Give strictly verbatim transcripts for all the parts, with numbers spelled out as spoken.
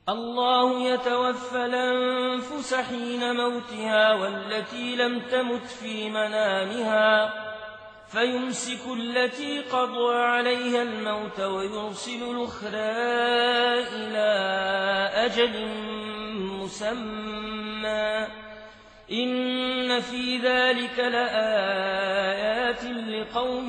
الله يتوفى الأنفس حين موتها والتي لم تمت في منامها فيمسك التي قضى عليها الموت ويرسل الأخرى إلى أجل مسمى إن في ذلك لآيات لقوم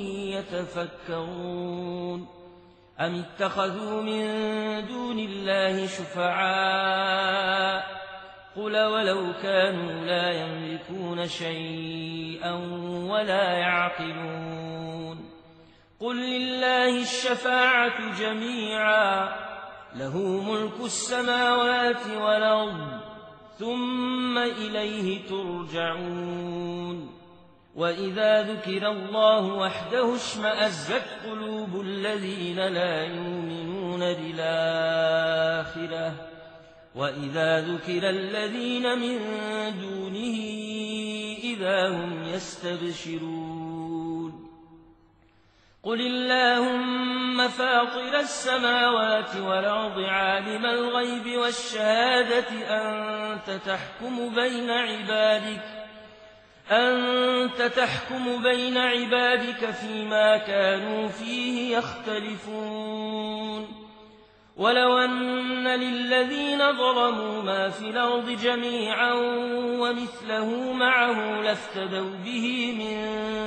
يتفكرون أم اتخذوا من دون الله شفعاء قل ولو كانوا لا يملكون شيئا ولا يعقلون قل لله الشفاعة جميعا له ملك السماوات والأرض ثم إليه ترجعون وإذا ذكر الله وحده اشمأزت قلوب الذين لا يؤمنون بالآخرة وإذا ذكر الذين من دونه إذا هم يستبشرون قل اللهم فاطر السماوات والأرض عالم الغيب والشهادة أنت تحكم بين عبادك أنت تحكم بين عبادك فيما كانوا فيه يختلفون ولو أن للذين ظلموا ما في الأرض جميعا ومثله معه لافتدوا به من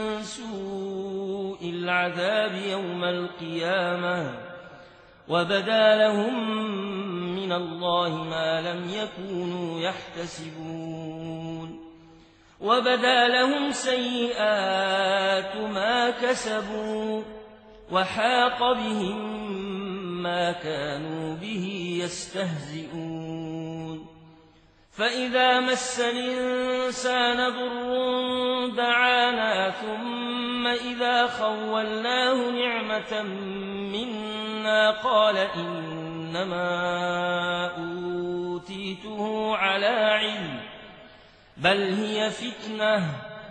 سوء العذاب يوم القيامة وبدا لهم من الله ما لم يكونوا يحتسبون وبدا لهم سيئات ما كسبوا وحاق بهم ما كانوا به يستهزئون فإذا مس الإنسان ضر دعانا ثم إذا خولناه نعمة منا قال إنما أوتيته على علم بل هي فتنة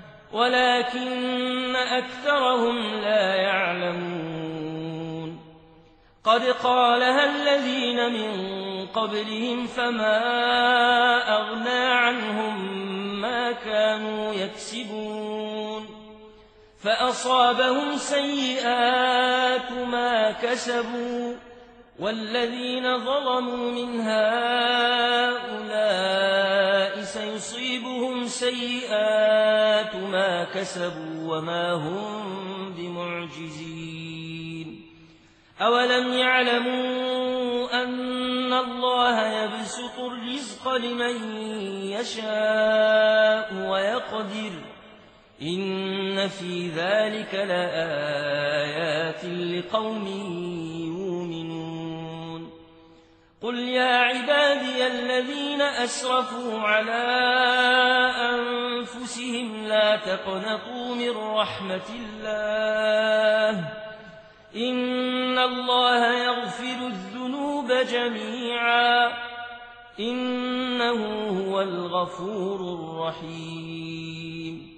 ولكن أكثرهم لا يعلمون قد قالها الذين من قبلهم فما أغنى عنهم ما كانوا يكسبون فأصابهم سيئات ما كسبوا والذين ظلموا من هؤلاء سيصيبهم سيئات ما كسبوا وما هم بمعجزين أولم يعلموا أن الله يبسط الرزق لمن يشاء ويقدر إن في ذلك لآيات لقوم يؤمنون قل يا عبادي الذين أسرفوا على أنفسهم لا تقنطوا من رحمة الله إن الله يغفر الذنوب جميعا إنه هو الغفور الرحيم